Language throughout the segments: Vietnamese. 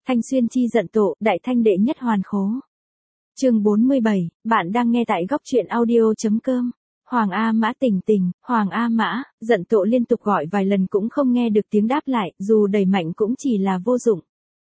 Thanh Xuyên chi giận Tộ, đại thanh đệ nhất hoàn khố. Chương 47, bạn đang nghe tại góc truyện audio.com. Hoàng A Mã tỉnh tỉnh, Hoàng A Mã, giận Tộ liên tục gọi vài lần cũng không nghe được tiếng đáp lại, dù đẩy mạnh cũng chỉ là vô dụng.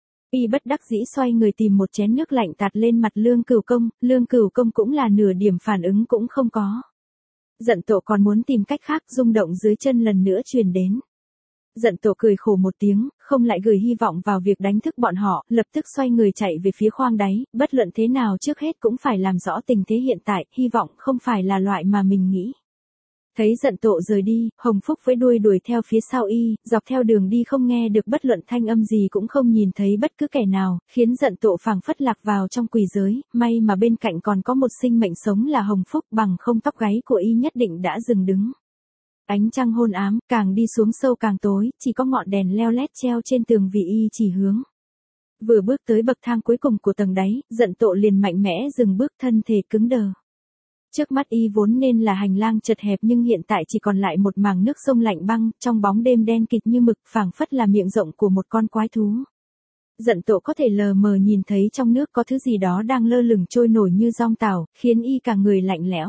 Y bất đắc dĩ xoay người tìm một chén nước lạnh tạt lên mặt Lương Cửu Công cũng là nửa điểm phản ứng cũng không có. Giận Tộ còn muốn tìm cách khác, rung động dưới chân lần nữa truyền đến. Giận Tộ cười khổ một tiếng, không lại gửi hy vọng vào việc đánh thức bọn họ, lập tức xoay người chạy về phía khoang đáy, bất luận thế nào trước hết cũng phải làm rõ tình thế hiện tại, hy vọng không phải là loại mà mình nghĩ. Thấy Giận Tộ rời đi, Hồng Phúc với đuôi đuổi theo phía sau y, dọc theo đường đi không nghe được bất luận thanh âm gì cũng không nhìn thấy bất cứ kẻ nào, khiến Giận Tộ phảng phất lạc vào trong quỷ giới, may mà bên cạnh còn có một sinh mệnh sống là Hồng Phúc, bằng không tóc gáy của y nhất định đã dừng đứng. Ánh trăng hôn ám, càng đi xuống sâu càng tối, chỉ có ngọn đèn leo lét treo trên tường vì y chỉ hướng. Vừa bước tới bậc thang cuối cùng của tầng đáy, Giận Tộ liền mạnh mẽ dừng bước, thân thể cứng đờ. Trước mắt y vốn nên là hành lang chật hẹp nhưng hiện tại chỉ còn lại một mảng nước sông lạnh băng, trong bóng đêm đen kịt như mực, phảng phất là miệng rộng của một con quái thú. Giận Tộ có thể lờ mờ nhìn thấy trong nước có thứ gì đó đang lơ lửng trôi nổi như dong tảo, khiến y cả người lạnh lẽo.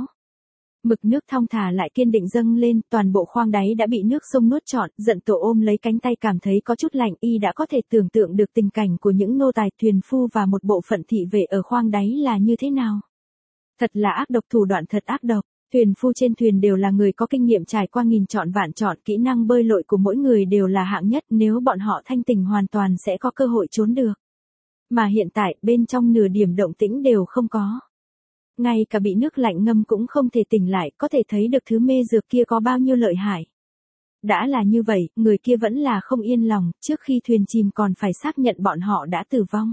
Mực nước thong thả lại kiên định dâng lên, toàn bộ khoang đáy đã bị nước sông nuốt trọn, Giận Tộ ôm lấy cánh tay cảm thấy có chút lạnh, y đã có thể tưởng tượng được tình cảnh của những nô tài thuyền phu và một bộ phận thị vệ ở khoang đáy là như thế nào. Thật là ác độc, thủ đoạn thật ác độc. Thuyền phu trên thuyền đều là người có kinh nghiệm trải qua nghìn chọn vạn chọn, kỹ năng bơi lội của mỗi người đều là hạng nhất, nếu bọn họ thanh tỉnh hoàn toàn sẽ có cơ hội trốn được. Mà hiện tại, bên trong nửa điểm động tĩnh đều không có. Ngay cả bị nước lạnh ngâm cũng không thể tỉnh lại, có thể thấy được thứ mê dược kia có bao nhiêu lợi hại. Đã là như vậy, người kia vẫn là không yên lòng, trước khi thuyền chìm còn phải xác nhận bọn họ đã tử vong.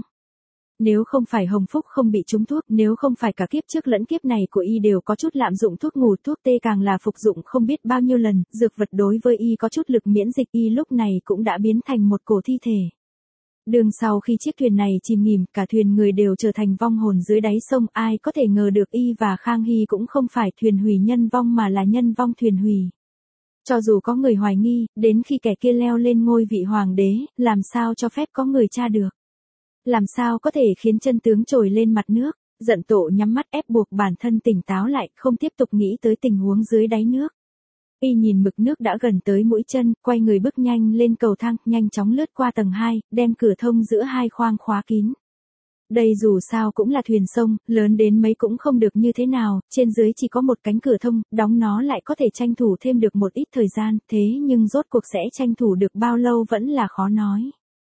Nếu không phải Hồng Phúc không bị trúng thuốc, nếu không phải cả kiếp trước lẫn kiếp này của y đều có chút lạm dụng thuốc ngủ, thuốc tê càng là phục dụng không biết bao nhiêu lần, dược vật đối với y có chút lực miễn dịch, y lúc này cũng đã biến thành một cổ thi thể. Đường sau khi chiếc thuyền này chìm nghỉm, cả thuyền người đều trở thành vong hồn dưới đáy sông, ai có thể ngờ được y và Khang Hy cũng không phải thuyền hủy nhân vong mà là nhân vong thuyền hủy. Cho dù có người hoài nghi, đến khi kẻ kia leo lên ngôi vị hoàng đế, làm sao cho phép có người tra được? Làm sao có thể khiến chân tướng trồi lên mặt nước? Giận Tộ nhắm mắt ép buộc bản thân tỉnh táo lại, không tiếp tục nghĩ tới tình huống dưới đáy nước. Y nhìn mực nước đã gần tới mũi chân, quay người bước nhanh lên cầu thang, nhanh chóng lướt qua tầng 2, đem cửa thông giữa hai khoang khóa kín. Đây dù sao cũng là thuyền sông, lớn đến mấy cũng không được như thế nào, trên dưới chỉ có một cánh cửa thông, đóng nó lại có thể tranh thủ thêm được một ít thời gian, thế nhưng rốt cuộc sẽ tranh thủ được bao lâu vẫn là khó nói.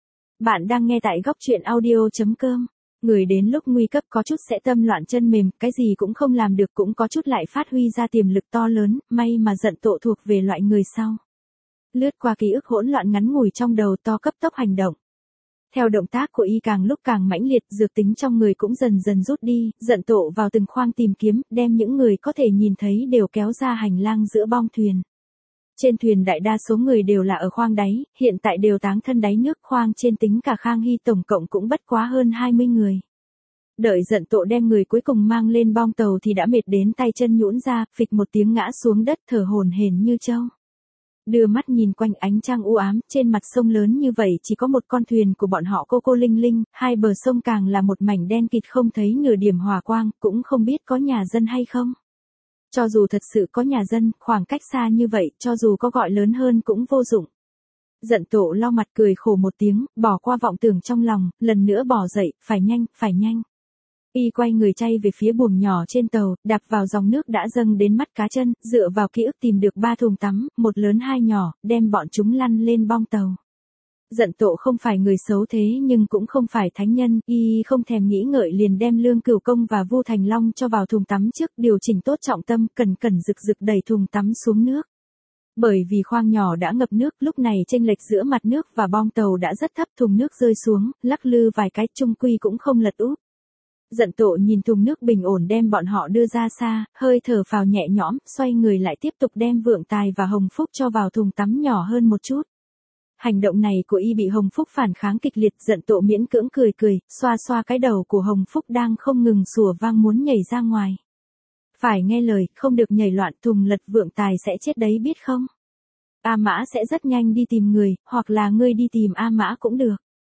Bạn đang nghe tại góc truyện audio.com. Người đến lúc nguy cấp có chút sẽ tâm loạn chân mềm, cái gì cũng không làm được, cũng có chút lại phát huy ra tiềm lực to lớn, may mà Giận Tộ thuộc về loại người sau. Lướt qua ký ức hỗn loạn ngắn ngủi trong đầu, to cấp tốc hành động. Theo động tác của y càng lúc càng mãnh liệt, dược tính trong người cũng dần dần rút đi, Giận Tộ vào từng khoang tìm kiếm, đem những người có thể nhìn thấy đều kéo ra hành lang giữa bong thuyền. Trên thuyền đại đa số người đều là ở khoang đáy, hiện tại đều táng thân đáy nước, khoang trên tính cả Khang Hy tổng cộng cũng bất quá hơn 20 người. Đợi Giận Tộ đem người cuối cùng mang lên bong tàu thì đã mệt đến tay chân nhũn ra, phịch một tiếng ngã xuống đất thở hổn hển như trâu. Đưa mắt nhìn quanh ánh trăng u ám, trên mặt sông lớn như vậy chỉ có một con thuyền của bọn họ cô linh linh, hai bờ sông càng là một mảnh đen kịt không thấy nửa điểm hỏa quang, cũng không biết có nhà dân hay không. Cho dù thật sự có nhà dân, khoảng cách xa như vậy, cho dù có gọi lớn hơn cũng vô dụng. Giận Tộ lau mặt cười khổ một tiếng, bỏ qua vọng tưởng trong lòng, lần nữa bỏ dậy, phải nhanh. Y quay người chay về phía buồng nhỏ trên tàu, đạp vào dòng nước đã dâng đến mắt cá chân, dựa vào ký ức tìm được 3 thùng tắm, một lớn hai nhỏ, đem bọn chúng lăn lên bong tàu. Giận Tộ không phải người xấu thế nhưng cũng không phải thánh nhân, y không thèm nghĩ ngợi liền đem Lương Cửu Công và Vu Thành Long cho vào thùng tắm trước, điều chỉnh tốt trọng tâm, cẩn rực đẩy thùng tắm xuống nước. Bởi vì khoang nhỏ đã ngập nước, lúc này chênh lệch giữa mặt nước và bong tàu đã rất thấp, thùng nước rơi xuống, lắc lư vài cái, chung quy cũng không lật úp. Giận Tộ nhìn thùng nước bình ổn đem bọn họ đưa ra xa, hơi thở phào nhẹ nhõm, xoay người lại tiếp tục đem Vượng Tài và Hồng Phúc cho vào thùng tắm nhỏ hơn một chút. Hành động này của y bị Hồng Phúc phản kháng kịch liệt, Giận Tộ miễn cưỡng cười, xoa cái đầu của Hồng Phúc đang không ngừng sủa vang muốn nhảy ra ngoài. Phải nghe lời, không được nhảy loạn, thùng lật Vượng Tài sẽ chết đấy biết không? A Mã sẽ rất nhanh đi tìm người, hoặc là ngươi đi tìm A Mã cũng được.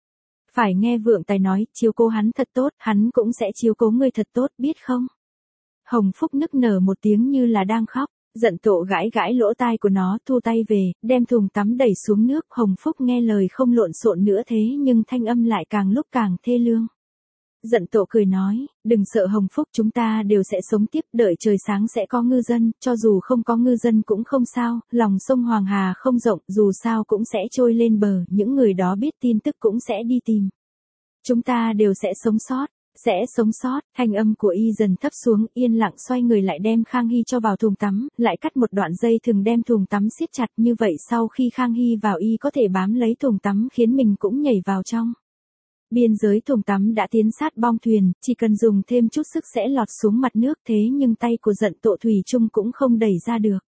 Phải nghe Vượng Tài nói, chiếu cố hắn thật tốt, hắn cũng sẽ chiếu cố ngươi thật tốt, biết không? Hồng Phúc nức nở một tiếng như là đang khóc. Giận Tộ gãi gãi lỗ tai của nó, thu tay về, đem thùng tắm đẩy xuống nước. Hồng Phúc nghe lời không lộn xộn nữa thế nhưng thanh âm lại càng lúc càng thê lương. Giận Tộ cười nói, đừng sợ Hồng Phúc, chúng ta đều sẽ sống tiếp, đợi trời sáng sẽ có ngư dân, cho dù không có ngư dân cũng không sao, lòng sông Hoàng Hà không rộng, dù sao cũng sẽ trôi lên bờ, những người đó biết tin tức cũng sẽ đi tìm. Chúng ta đều sẽ sống sót. Sẽ sống sót. Thanh âm của y dần thấp xuống, yên lặng xoay người lại đem Khang Hy cho vào thùng tắm, lại cắt một đoạn dây thừng đem thùng tắm siết chặt, như vậy sau khi Khang Hy vào y có thể bám lấy thùng tắm khiến mình cũng nhảy vào trong. Biên giới thùng tắm đã tiến sát bong thuyền, chỉ cần dùng thêm chút sức sẽ lọt xuống mặt nước, thế nhưng tay của Giận Tộ thủy chung cũng không đẩy ra được.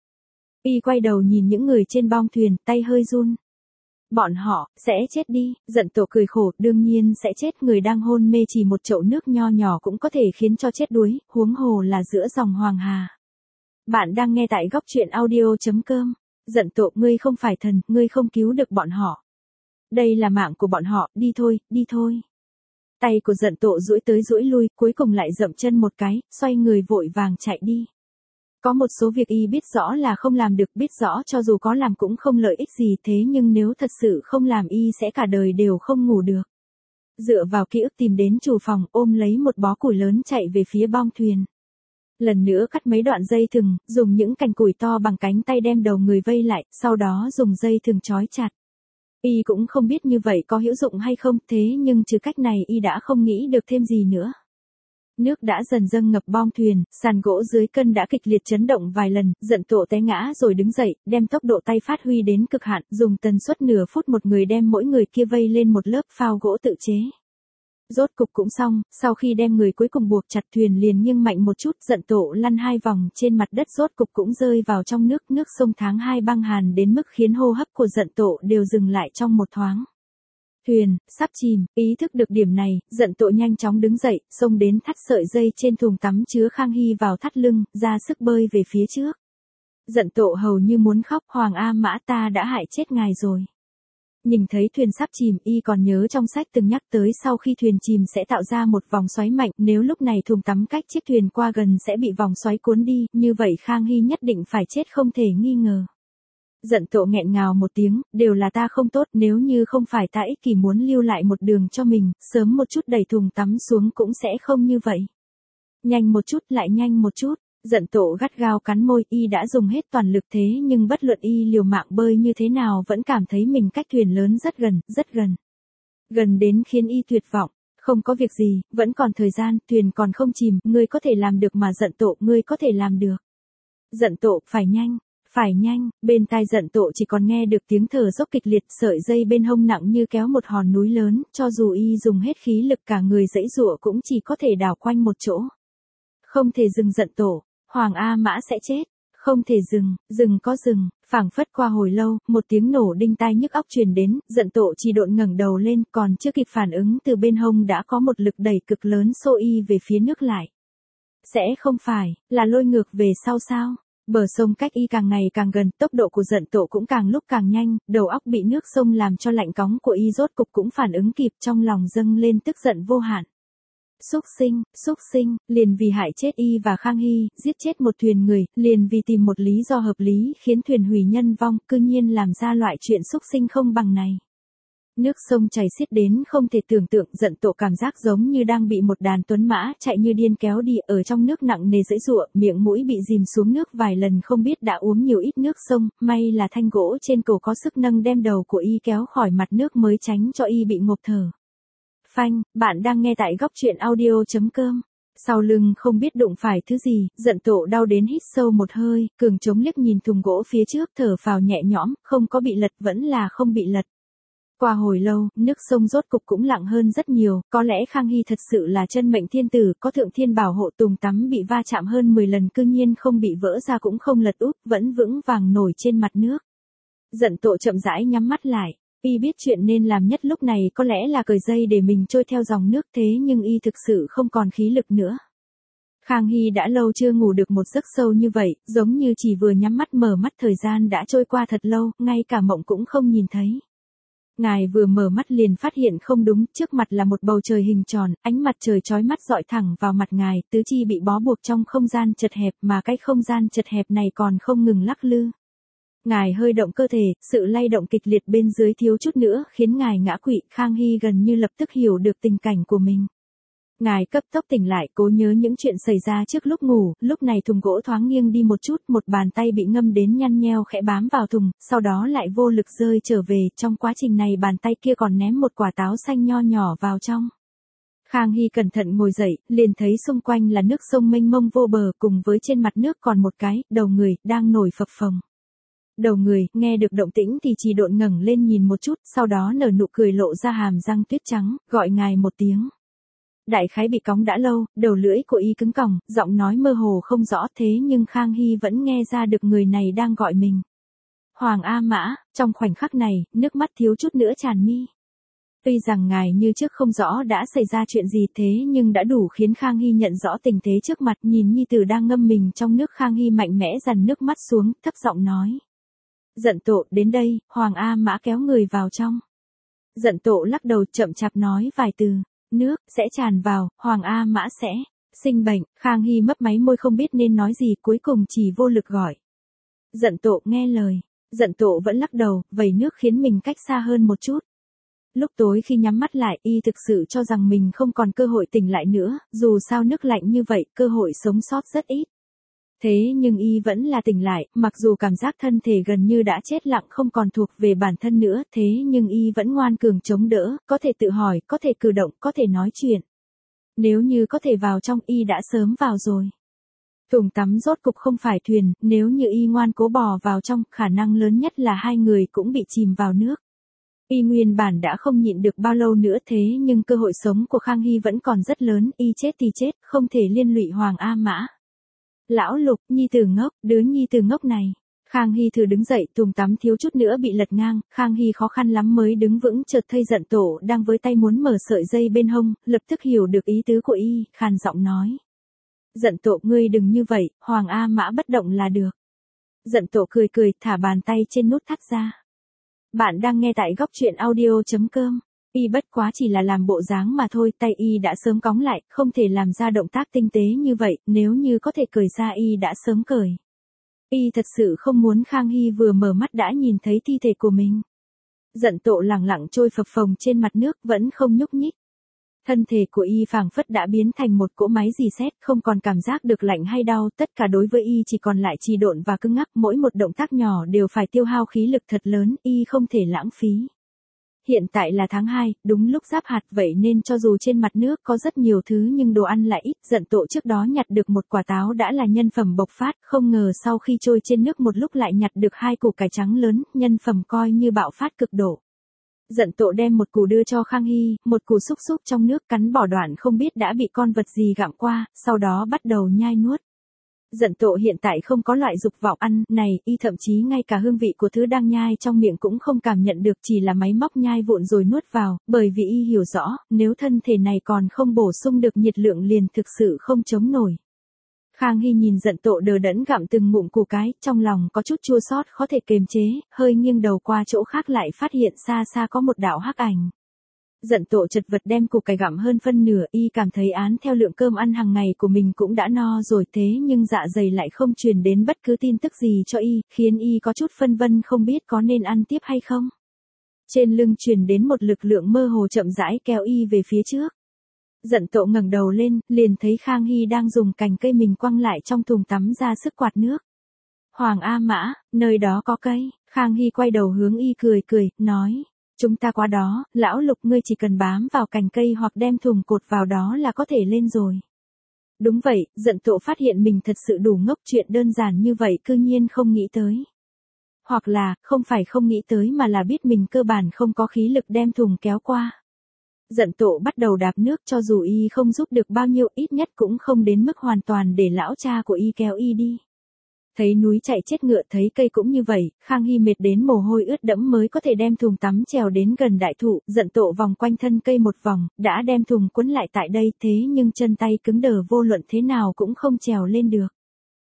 Y quay đầu nhìn những người trên bong thuyền, tay hơi run. Bọn họ sẽ chết đi. Giận Tộ cười khổ, đương nhiên sẽ chết, người đang hôn mê chỉ một chậu nước nho nhỏ cũng có thể khiến cho chết đuối, huống hồ là giữa dòng Hoàng Hà. Bạn đang nghe tại góc truyện audio.com. Giận Tộ, ngươi không phải thần, ngươi không cứu được bọn họ. Đây là mạng của bọn họ, đi thôi, đi thôi. Tay của Giận Tộ duỗi tới duỗi lui, cuối cùng lại dậm chân một cái, xoay người vội vàng chạy đi. Có một số việc y biết rõ là không làm được, biết rõ cho dù có làm cũng không lợi ích gì, thế nhưng nếu thật sự không làm y sẽ cả đời đều không ngủ được. Dựa vào ký ức tìm đến chủ phòng, ôm lấy một bó củi lớn chạy về phía bong thuyền. Lần nữa cắt mấy đoạn dây thừng, dùng những cành củi to bằng cánh tay đem đầu người vây lại, sau đó dùng dây thừng trói chặt. Y cũng không biết như vậy có hữu dụng hay không, thế nhưng trừ cách này y đã không nghĩ được thêm gì nữa. Nước đã dần dâng ngập bong thuyền, sàn gỗ dưới cân đã kịch liệt chấn động vài lần, Giận Tộ té ngã rồi đứng dậy, đem tốc độ tay phát huy đến cực hạn, dùng tần suất nửa phút một người đem mỗi người kia vây lên một lớp phao gỗ tự chế. Rốt cục cũng xong, sau khi đem người cuối cùng buộc chặt thuyền liền nghiêng mạnh một chút, Giận Tộ lăn 2 vòng trên mặt đất, rốt cục cũng rơi vào trong nước, nước sông tháng 2 băng hàn đến mức khiến hô hấp của Giận Tộ đều dừng lại trong một thoáng. Thuyền sắp chìm, ý thức được điểm này, Giận Tộ nhanh chóng đứng dậy, xông đến thắt sợi dây trên thùng tắm chứa Khang Hy vào thắt lưng, ra sức bơi về phía trước. Giận Tộ hầu như muốn khóc, Hoàng A Mã, ta đã hại chết ngài rồi. Nhìn thấy thuyền sắp chìm, y còn nhớ trong sách từng nhắc tới sau khi thuyền chìm sẽ tạo ra một vòng xoáy mạnh, nếu lúc này thùng tắm cách chiếc thuyền qua gần sẽ bị vòng xoáy cuốn đi, như vậy Khang Hy nhất định phải chết không thể nghi ngờ. Giận Tộ nghẹn ngào một tiếng, đều là ta không tốt, nếu như không phải ta ích kỷ muốn lưu lại một đường cho mình, sớm một chút đẩy thùng tắm xuống cũng sẽ không như vậy. Nhanh một chút, lại nhanh một chút. Giận Tộ gắt gao cắn môi, y đã dùng hết toàn lực thế nhưng bất luận y liều mạng bơi như thế nào vẫn cảm thấy mình cách thuyền lớn rất gần, rất gần. Gần đến khiến y tuyệt vọng. Không có việc gì, vẫn còn thời gian, thuyền còn không chìm, ngươi có thể làm được mà. Giận Tộ, ngươi có thể làm được. Giận Tộ, phải nhanh. Phải nhanh, bên tai Giận Tộ chỉ còn nghe được tiếng thở dốc kịch liệt, sợi dây bên hông nặng như kéo một hòn núi lớn, cho dù y dùng hết khí lực cả người giãy giụa cũng chỉ có thể đảo quanh một chỗ. Không thể dừng Giận Tộ, Hoàng A Mã sẽ chết, không thể dừng, dừng có dừng, phảng phất qua hồi lâu, một tiếng nổ đinh tai nhức óc truyền đến, Giận Tộ chỉ độn ngẩng đầu lên, còn chưa kịp phản ứng từ bên hông đã có một lực đẩy cực lớn xô y về phía nước lại. Sẽ không phải, là lôi ngược về sau sao? Bờ sông cách y càng ngày càng gần, tốc độ của Giận Tộ cũng càng lúc càng nhanh, đầu óc bị nước sông làm cho lạnh cóng của y rốt cục cũng phản ứng kịp, trong lòng dâng lên tức giận vô hạn. Xúc sinh, liền vì hại chết y và Khang Hy, giết chết một thuyền người, liền vì tìm một lý do hợp lý khiến thuyền hủy nhân vong, cư nhiên làm ra loại chuyện xúc sinh không bằng này. Nước sông chảy xiết đến không thể tưởng tượng, Giận Tộ cảm giác giống như đang bị một đàn tuấn mã chạy như điên kéo đi, ở trong nước nặng nề giãy giụa, miệng mũi bị dìm xuống nước vài lần, không biết đã uống nhiều ít nước sông, may là thanh gỗ trên cổ có sức nâng đem đầu của y kéo khỏi mặt nước mới tránh cho y bị ngộp thở. Phanh, bạn đang nghe tại góc truyện audio.com. Sau lưng không biết đụng phải thứ gì, Giận Tộ đau đến hít sâu một hơi, cường chống liếc nhìn thùng gỗ phía trước, thở phào nhẹ nhõm, không có bị lật, vẫn là không bị lật. Qua hồi lâu, nước sông rốt cục cũng lặng hơn rất nhiều, có lẽ Khang Hy thật sự là chân mệnh thiên tử, có thượng thiên bảo hộ, thùng tắm bị va chạm hơn 10 lần cư nhiên không bị vỡ ra cũng không lật úp, vẫn vững vàng nổi trên mặt nước. Giận Tộ chậm rãi nhắm mắt lại, y biết chuyện nên làm nhất lúc này có lẽ là cởi dây để mình trôi theo dòng nước, thế nhưng y thực sự không còn khí lực nữa. Khang Hy đã lâu chưa ngủ được một giấc sâu như vậy, giống như chỉ vừa nhắm mắt mở mắt thời gian đã trôi qua thật lâu, ngay cả mộng cũng không nhìn thấy. Ngài vừa mở mắt liền phát hiện không đúng, trước mặt là một bầu trời hình tròn, ánh mặt trời chói mắt dọi thẳng vào mặt ngài, tứ chi bị bó buộc trong không gian chật hẹp mà cái không gian chật hẹp này còn không ngừng lắc lư. Ngài hơi động cơ thể, sự lay động kịch liệt bên dưới thiếu chút nữa khiến ngài ngã quỵ, Khang Hy gần như lập tức hiểu được tình cảnh của mình. Ngài cấp tốc tỉnh lại, cố nhớ những chuyện xảy ra trước lúc ngủ, lúc này thùng gỗ thoáng nghiêng đi một chút, một bàn tay bị ngâm đến nhăn nheo khẽ bám vào thùng, sau đó lại vô lực rơi trở về, trong quá trình này bàn tay kia còn ném một quả táo xanh nho nhỏ vào trong. Khang Hy cẩn thận ngồi dậy, liền thấy xung quanh là nước sông mênh mông vô bờ, cùng với trên mặt nước còn một cái, đầu người, đang nổi phập phồng. Đầu người, nghe được động tĩnh thì chỉ độn ngẩng lên nhìn một chút, sau đó nở nụ cười lộ ra hàm răng tuyết trắng, gọi ngài một tiếng. Đại khái bị cóng đã lâu, đầu lưỡi của y cứng còng, giọng nói mơ hồ không rõ thế nhưng Khang Hy vẫn nghe ra được người này đang gọi mình. Hoàng A Mã, trong khoảnh khắc này, nước mắt thiếu chút nữa tràn mi. Tuy rằng ngài như trước không rõ đã xảy ra chuyện gì thế nhưng đã đủ khiến Khang Hy nhận rõ tình thế trước mặt, nhìn nhi tử đang ngâm mình trong nước, Khang Hy mạnh mẽ dằn nước mắt xuống, thấp giọng nói. Dận Tộ, đến đây, Hoàng A Mã kéo người vào trong. Dận Tộ lắc đầu chậm chạp nói vài từ. Nước, sẽ tràn vào, Hoàng A Mã sẽ sinh bệnh, Khang Hy mấp máy môi không biết nên nói gì, cuối cùng chỉ vô lực gọi. Dận Tộ nghe lời, Dận Tộ vẫn lắc đầu, vẩy nước khiến mình cách xa hơn một chút. Lúc tối khi nhắm mắt lại, y thực sự cho rằng mình không còn cơ hội tỉnh lại nữa, dù sao nước lạnh như vậy, cơ hội sống sót rất ít. Thế nhưng y vẫn là tỉnh lại, mặc dù cảm giác thân thể gần như đã chết lặng không còn thuộc về bản thân nữa, thế nhưng y vẫn ngoan cường chống đỡ, có thể tự hỏi, có thể cử động, có thể nói chuyện. Nếu như có thể vào trong, y đã sớm vào rồi. Thùng tắm rốt cục không phải thuyền, nếu như y ngoan cố bò vào trong, khả năng lớn nhất là hai người cũng bị chìm vào nước. Y nguyên bản đã không nhịn được bao lâu nữa thế nhưng cơ hội sống của Khang Hy vẫn còn rất lớn, y chết thì chết, không thể liên lụy Hoàng A Mã. Lão Lục, nhi tử ngốc, đứa nhi tử ngốc này. Khang Hy thử đứng dậy, thùng tắm thiếu chút nữa bị lật ngang, Khang Hy khó khăn lắm mới đứng vững, chợt thấy Dận Tổ đang với tay muốn mở sợi dây bên hông, lập tức hiểu được ý tứ của y, khàn giọng nói. Dận Tổ, ngươi đừng như vậy, Hoàng A Mã bất động là được. Dận Tổ cười cười, thả bàn tay trên nút thắt ra. Bạn đang nghe tại góc truyện audio.com. Y bất quá chỉ là làm bộ dáng mà thôi, tay y đã sớm cóng lại, không thể làm ra động tác tinh tế như vậy, nếu như có thể cởi ra y đã sớm cởi. Y thật sự không muốn Khang Hy vừa mở mắt đã nhìn thấy thi thể của mình. Dận Tộ lẳng lặng trôi phập phồng trên mặt nước vẫn không nhúc nhích. Thân thể của y phảng phất đã biến thành một cỗ máy rì sét, không còn cảm giác được lạnh hay đau, tất cả đối với y chỉ còn lại trì độn và cứng ngắc, mỗi một động tác nhỏ đều phải tiêu hao khí lực thật lớn, y không thể lãng phí. Hiện tại là tháng 2, đúng lúc giáp hạt vậy nên cho dù trên mặt nước có rất nhiều thứ nhưng đồ ăn lại ít, Dận Tộ trước đó nhặt được một quả táo đã là nhân phẩm bộc phát, không ngờ sau khi trôi trên nước một lúc lại nhặt được 2 củ cải trắng lớn, nhân phẩm coi như bạo phát cực độ. Dận Tộ đem một củ đưa cho Khang Hy, một củ xúc xúc trong nước cắn bỏ đoạn không biết đã bị con vật gì gặm qua, sau đó bắt đầu nhai nuốt. Dận Tộ hiện tại không có loại dục vọng ăn này, y thậm chí ngay cả hương vị của thứ đang nhai trong miệng cũng không cảm nhận được, chỉ là máy móc nhai vụn rồi nuốt vào, bởi vì y hiểu rõ, nếu thân thể này còn không bổ sung được nhiệt lượng liền thực sự không chống nổi. Khang Hy nhìn Dận Tộ đờ đẫn gặm từng ngụm củ cái, trong lòng có chút chua xót khó thể kiềm chế, hơi nghiêng đầu qua chỗ khác lại phát hiện xa xa có một đạo hắc ảnh. Dận Tộ chật vật đem củ cải gặm hơn phân nửa, y cảm thấy án theo lượng cơm ăn hàng ngày của mình cũng đã no rồi thế nhưng dạ dày lại không truyền đến bất cứ tin tức gì cho y, khiến y có chút phân vân không biết có nên ăn tiếp hay không. Trên lưng truyền đến một lực lượng mơ hồ chậm rãi kéo y về phía trước. Dận Tộ ngẩng đầu lên, liền thấy Khang Hy đang dùng cành cây mình quăng lại trong thùng tắm ra sức quạt nước. Hoàng A Mã, nơi đó có cây, Khang Hy quay đầu hướng y cười cười, nói. Chúng ta qua đó, lão Lục ngươi chỉ cần bám vào cành cây hoặc đem thùng cột vào đó là có thể lên rồi. Đúng vậy, Dận Tộ phát hiện mình thật sự đủ ngốc, chuyện đơn giản như vậy cư nhiên không nghĩ tới. Hoặc là, không phải không nghĩ tới mà là biết mình cơ bản không có khí lực đem thùng kéo qua. Dận Tộ bắt đầu đạp nước cho dù y không giúp được bao nhiêu, ít nhất cũng không đến mức hoàn toàn để lão cha của y kéo y đi. Thấy núi chạy chết ngựa thấy cây cũng như vậy, Khang Hy mệt đến mồ hôi ướt đẫm mới có thể đem thùng tắm trèo đến gần đại thụ, Dận Tộ vòng quanh thân cây một vòng, đã đem thùng quấn lại tại đây thế nhưng chân tay cứng đờ vô luận thế nào cũng không trèo lên được.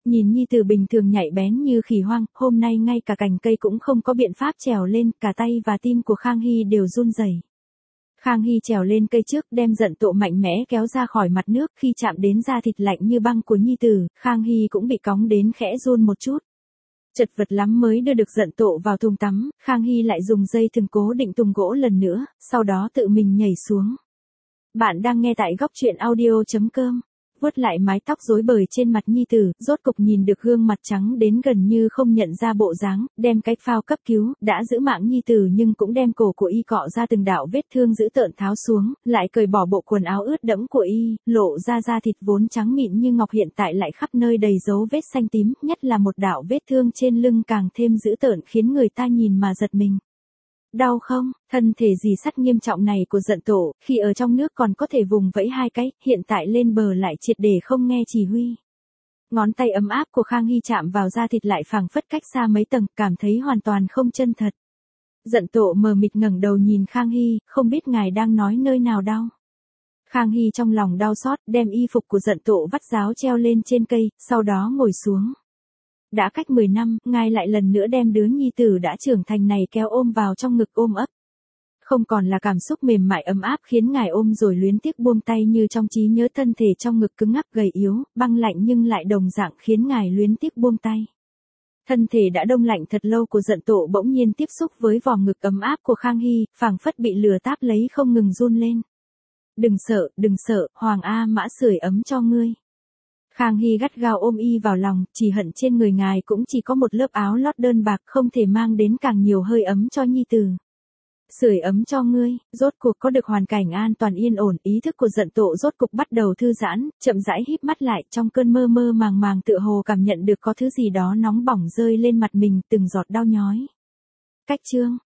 Nhìn nhi tử bình thường nhạy bén như khỉ hoang, hôm nay ngay cả cành cây cũng không có biện pháp trèo lên, cả tay và tim của Khang Hy đều run rẩy. Khang Hy trèo lên cây trước, đem giận tộ mạnh mẽ kéo ra khỏi mặt nước, khi chạm đến da thịt lạnh như băng của nhi tử, Khang Hy cũng bị cóng đến khẽ run một chút. Chật vật lắm mới đưa được giận tộ vào thùng tắm, Khang Hy lại dùng dây thừng cố định thùng gỗ lần nữa, sau đó tự mình nhảy xuống. Bạn đang nghe tại góc truyện audio.com. Vuốt lại mái tóc rối bời trên mặt nhi tử, rốt cục nhìn được gương mặt trắng đến gần như không nhận ra bộ dáng, đem cái phao cấp cứu, đã giữ mạng nhi tử nhưng cũng đem cổ của y cọ ra từng đạo vết thương dữ tợn tháo xuống, lại cởi bỏ bộ quần áo ướt đẫm của y, lộ ra da thịt vốn trắng mịn như ngọc hiện tại lại khắp nơi đầy dấu vết xanh tím, nhất là một đạo vết thương trên lưng càng thêm dữ tợn khiến người ta nhìn mà giật mình. Đau không? Thân thể dì sắt nghiêm trọng này của giận tổ, khi ở trong nước còn có thể vùng vẫy hai cái, hiện tại lên bờ lại triệt để không nghe chỉ huy. Ngón tay ấm áp của Khang Hy chạm vào da thịt lại phảng phất cách xa mấy tầng, cảm thấy hoàn toàn không chân thật. Giận tổ mờ mịt ngẩng đầu nhìn Khang Hy, không biết ngài đang nói nơi nào đau. Khang Hy trong lòng đau xót, đem y phục của giận tổ vắt ráo treo lên trên cây, sau đó ngồi xuống. Đã cách 10 năm, ngài lại lần nữa đem đứa nhi tử đã trưởng thành này kéo ôm vào trong ngực ôm ấp. Không còn là cảm xúc mềm mại ấm áp khiến ngài ôm rồi luyến tiếc buông tay như trong trí nhớ thân thể trong ngực cứng ngắc gầy yếu, băng lạnh nhưng lại đồng dạng khiến ngài luyến tiếc buông tay. Thân thể đã đông lạnh thật lâu của giận tổ bỗng nhiên tiếp xúc với vòng ngực ấm áp của Khang Hy, phảng phất bị lửa táp lấy không ngừng run lên. Đừng sợ, Hoàng A Mã sưởi ấm cho ngươi. Khang Hy gắt gao ôm y vào lòng, chỉ hận trên người ngài cũng chỉ có một lớp áo lót đơn bạc không thể mang đến càng nhiều hơi ấm cho nhi tử. Sưởi ấm cho ngươi, rốt cuộc có được hoàn cảnh an toàn yên ổn, ý thức của giận tổ rốt cục bắt đầu thư giãn, chậm rãi híp mắt lại trong cơn mơ mơ màng màng tựa hồ cảm nhận được có thứ gì đó nóng bỏng rơi lên mặt mình từng giọt đau nhói. Cách chương